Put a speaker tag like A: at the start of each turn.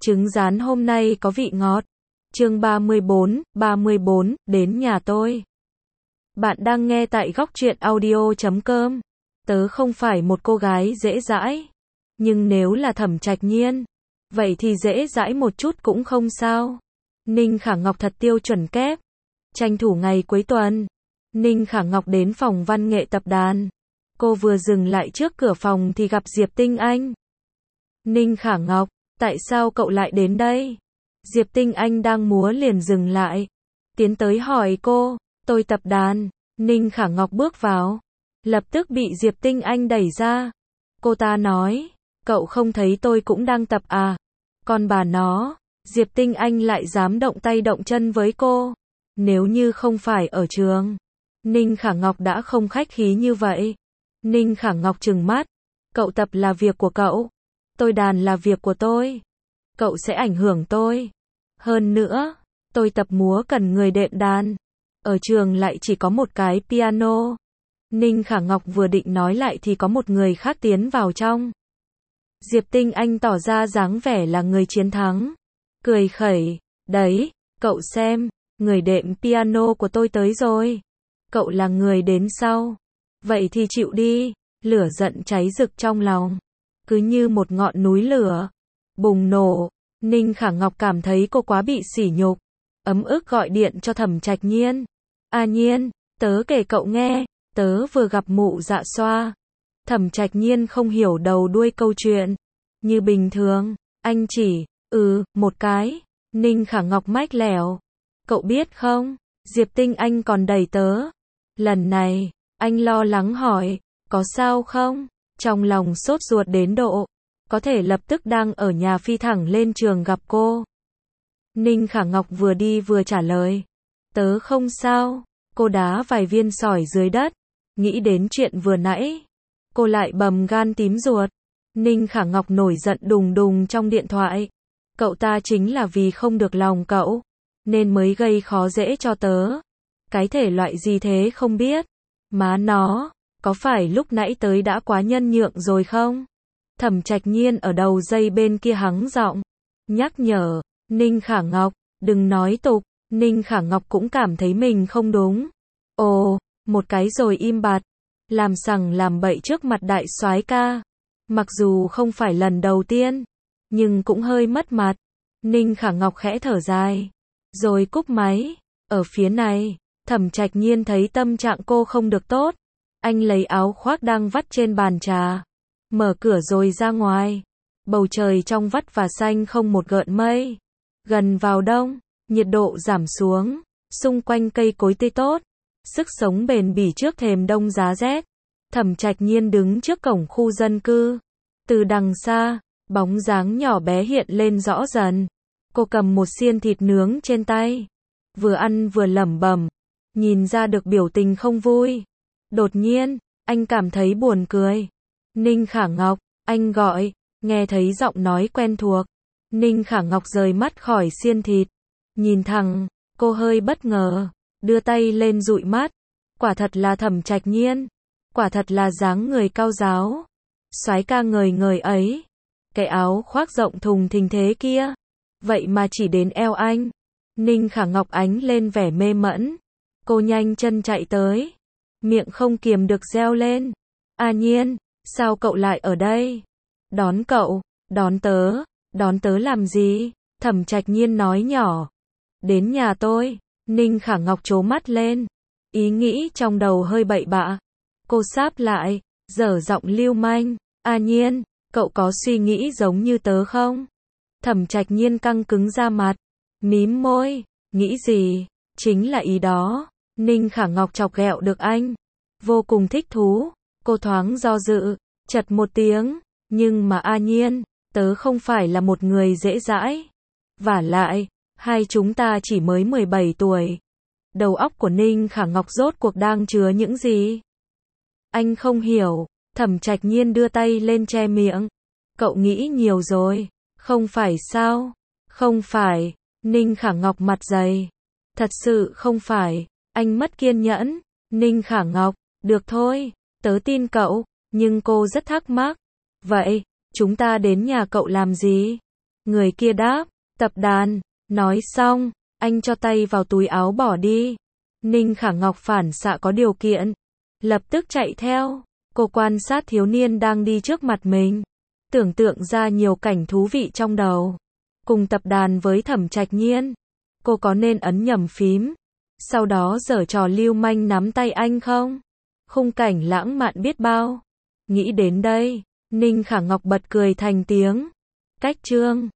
A: Trứng rán hôm nay có vị ngọt. Chương 34, đến nhà tôi. Bạn đang nghe tại góc truyện audio.com. Tớ không phải một cô gái dễ dãi. Nhưng nếu là Thẩm Trạch Nhiên, vậy thì dễ dãi một chút cũng không sao. Ninh Khả Ngọc thật tiêu chuẩn kép. Tranh thủ ngày cuối tuần, Ninh Khả Ngọc đến phòng văn nghệ tập đoàn. Cô vừa dừng lại trước cửa phòng thì gặp Diệp Tinh Anh. Ninh Khả Ngọc, tại sao cậu lại đến đây? Diệp Tinh Anh đang múa liền dừng lại. Tiến tới hỏi cô, tôi tập đàn. Ninh Khả Ngọc bước vào. Lập tức bị Diệp Tinh Anh đẩy ra. Cô ta nói, cậu không thấy tôi cũng đang tập à? Còn bà nó, Diệp Tinh Anh lại dám động tay động chân với cô. Nếu như không phải ở trường, Ninh Khả Ngọc đã không khách khí như vậy. Ninh Khả Ngọc trừng mắt. Cậu tập là việc của cậu. Tôi đàn là việc của tôi. Cậu sẽ ảnh hưởng tôi. Hơn nữa, tôi tập múa cần người đệm đàn. Ở trường lại chỉ có một cái piano. Ninh Khả Ngọc vừa định nói lại thì có một người khác tiến vào trong. Diệp Tinh Anh tỏ ra dáng vẻ là người chiến thắng. Cười khẩy, đấy, cậu xem, người đệm piano của tôi tới rồi. Cậu là người đến sau. Vậy thì chịu đi. Lửa giận cháy rực trong lòng. Cứ như một ngọn núi lửa bùng nổ. Ninh Khả Ngọc cảm thấy cô quá bị sỉ nhục. Ấm ức gọi điện cho Thẩm Trạch Nhiên. A Nhiên, tớ kể cậu nghe, tớ vừa gặp mụ Dạ Xoa. Thẩm Trạch Nhiên không hiểu đầu đuôi câu chuyện. Như bình thường, anh chỉ, một cái. Ninh Khả Ngọc mách lẻo. Cậu biết không, Diệp Tinh Anh còn đẩy tớ. Lần này, anh lo lắng hỏi, có sao không? Trong lòng sốt ruột đến độ, có thể lập tức đang ở nhà phi thẳng lên trường gặp cô. Ninh Khả Ngọc vừa đi vừa trả lời. Tớ không sao. Cô đá vài viên sỏi dưới đất. Nghĩ đến chuyện vừa nãy. Cô lại bầm gan tím ruột. Ninh Khả Ngọc nổi giận đùng đùng trong điện thoại. Cậu ta chính là vì không được lòng cậu, nên mới gây khó dễ cho tớ. Cái thể loại gì thế không biết. Má nó, có phải lúc nãy tới đã quá nhân nhượng rồi không? Thẩm Trạch Nhiên ở đầu dây bên kia hắng giọng. Nhắc nhở, Ninh Khả Ngọc, đừng nói tục. Ninh Khả Ngọc cũng cảm thấy mình không đúng. Ồ, một cái rồi im bặt. Làm sằng làm bậy trước mặt đại soái ca. Mặc dù không phải lần đầu tiên, nhưng cũng hơi mất mặt. Ninh Khả Ngọc khẽ thở dài, rồi cúp máy. Ở phía này, Thẩm Trạch Nhiên thấy tâm trạng cô không được tốt. Anh lấy áo khoác đang vắt trên bàn trà, mở cửa rồi ra ngoài. Bầu trời trong vắt và xanh không một gợn mây. Gần vào đông, nhiệt độ giảm xuống, xung quanh cây cối tươi tốt, sức sống bền bỉ trước thềm đông giá rét. Thẩm Trạch Nhiên đứng trước cổng khu dân cư. Từ đằng xa, bóng dáng nhỏ bé hiện lên rõ dần. Cô cầm một xiên thịt nướng trên tay, vừa ăn vừa lẩm bẩm, nhìn ra được biểu tình không vui. Đột nhiên, anh cảm thấy buồn cười. Ninh Khả Ngọc, anh gọi, nghe thấy giọng nói quen thuộc. Ninh Khả Ngọc rời mắt khỏi xiên thịt, nhìn thẳng, cô hơi bất ngờ, đưa tay lên dụi mắt. Quả thật là Thẩm Trạch Nhiên, quả thật là dáng người cao ráo, soái ca ngời ngời ấy. Cái áo khoác rộng thùng thình thế kia, vậy mà chỉ đến eo anh. Ninh Khả Ngọc ánh lên vẻ mê mẫn. Cô nhanh chân chạy tới, miệng không kiềm được reo lên. A Nhiên, sao cậu lại ở đây? Đón cậu, đón tớ làm gì? Thẩm Trạch Nhiên nói nhỏ. Đến nhà tôi. Ninh Khả Ngọc trố mắt lên, ý nghĩ trong đầu hơi bậy bạ. Cô sáp lại, dở giọng lưu manh. A Nhiên, cậu có suy nghĩ giống như tớ không? Thẩm Trạch Nhiên căng cứng da mặt, mím môi, nghĩ gì? Chính là ý đó. Ninh Khả Ngọc chọc ghẹo được anh, vô cùng thích thú. Cô thoáng do dự, chật một tiếng, nhưng mà A Nhiên, tớ không phải là một người dễ dãi. Vả lại, hai chúng ta chỉ mới 17 tuổi. Đầu óc của Ninh Khả Ngọc rốt cuộc đang chứa những gì? Anh không hiểu. Thẩm Trạch Nhiên đưa tay lên che miệng. Cậu nghĩ nhiều rồi, không phải sao? Không phải. Ninh Khả Ngọc mặt dày. Thật sự không phải. Anh mất kiên nhẫn. Ninh Khả Ngọc, được thôi, tớ tin cậu, nhưng cô rất thắc mắc. Vậy, chúng ta đến nhà cậu làm gì? Người kia đáp, tập đoàn. Nói xong, anh cho tay vào túi áo bỏ đi. Ninh Khả Ngọc phản xạ có điều kiện, lập tức chạy theo. Cô quan sát thiếu niên đang đi trước mặt mình, tưởng tượng ra nhiều cảnh thú vị trong đầu. Cùng tập đàn với Thẩm Trạch Nhiên, cô có nên ấn nhầm phím, sau đó giở trò lưu manh nắm tay anh không? Khung cảnh lãng mạn biết bao. Nghĩ đến đây, Ninh Khả Ngọc bật cười thành tiếng. Cách chương